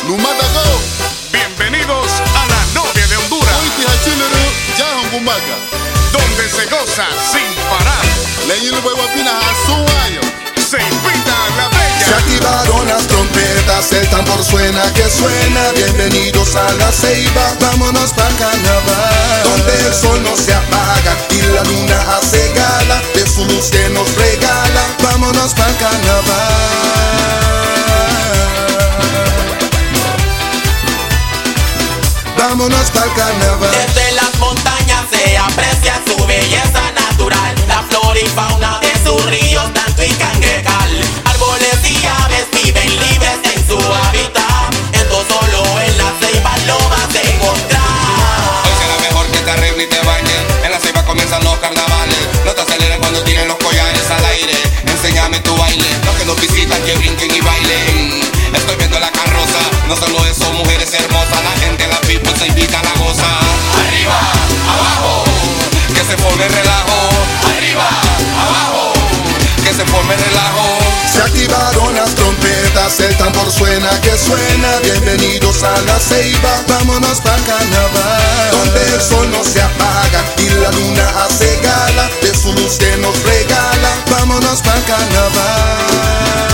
Bienvenidos a la novia de Honduras, donde se goza sin parar. Se invita a la bella. Se activaron las trompetas, el tambor suena que suena. Bienvenidos a la Ceiba, vámonos pa'l carnaval, donde el sol no se apaga y la luna hace gala de su luz que nos regala. Vámonos pa'l carnaval. Vámonos pa'l carnaval. Desde las montañas se aprecia su belleza natural, la flora y fauna de sus ríos, tanto y Canguecal. Árboles y aves viven libres en su hábitat. Esto solo en la Ceiba lo vas a encontrar. Hoy será mejor que te arregles y te bañes. En la Ceiba comienzan los carnavales. No te aceleres cuando tienen los collares al aire. Enséñame tu baile. Los que nos visitan que brinquen y bailen. Estoy viendo la carroza. No solo eso, mujeres hermosas. La gente, la people se invita a la goza. Arriba, abajo, que se forme relajo. Arriba, abajo, que se forme relajo. Se activaron las trompetas, el tambor suena que suena. Bienvenidos a la Ceiba, vámonos pa'l carnaval, donde el sol no se apaga y la luna hace gala de su luz que nos regala. Vámonos pa'l carnaval.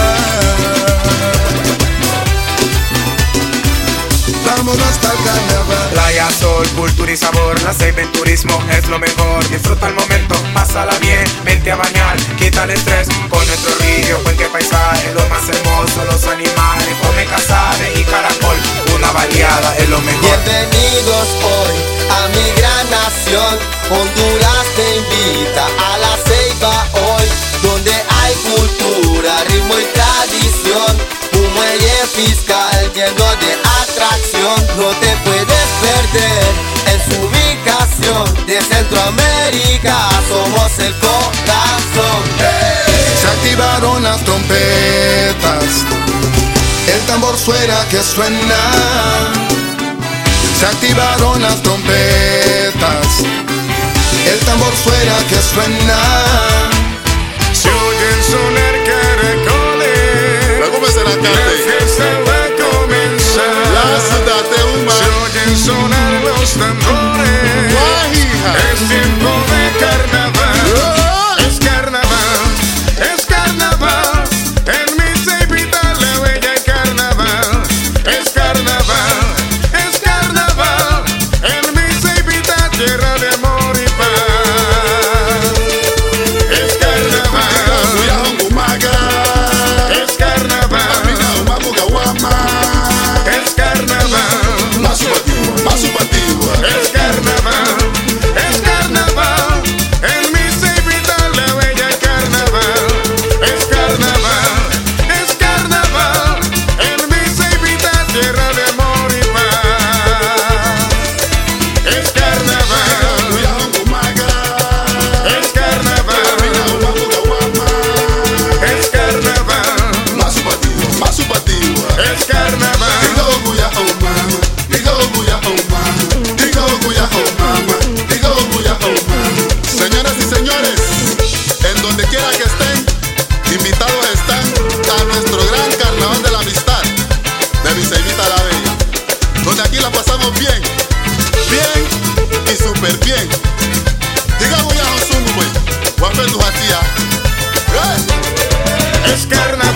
Vámonos pa'l carnaval. Playa, sol, cultura y sabor, la Ceiba en turismo es lo mejor. Disfruta el momento, pásala bien, vente a bañar, quita el estrés con nuestro río, cualquier paisaje, lo más hermoso, los animales, come cazabe y caracol, una baleada es lo mejor. Bienvenidos hoy a mi gran nación, Honduras te invita a la Ceiba hoy, donde hay cultura, ritmo y tradición, un muelle fiscal lleno de atracción. No te puedes perder en su ubicación, de Centroamérica somos el corazón. Se activaron las trompetas, el tambor suena que suena. Se activaron las trompetas, el tambor suena que suena. Se oyen sonar caracoles. La fiesta va a comenzar. Se oyen sonar los tambores. Es tiempo de carnaval. Es carnaval, es carnaval. En mi Ceibita la bella hay carnaval. Es carnaval, es carnaval. En mi Ceibita tierra de amor y paz. Es carnaval, es carnaval, es carnaval. Es carnaval, es carnaval. En mi Ceibita la bella hay carnaval. Es carnaval, es carnaval. En mi Ceibita tierra de amor y paz. Es carnaval, es carnaval, es carnaval, es carnaval. Señoras y señores, en donde quiera que estén, invitados están a nuestro gran carnaval de la amistad de mi Ceibita la Bella, donde aquí la pasamos bien, bien y súper bien. Diga voy a Josué, guapo en tu hacía. Es carnaval.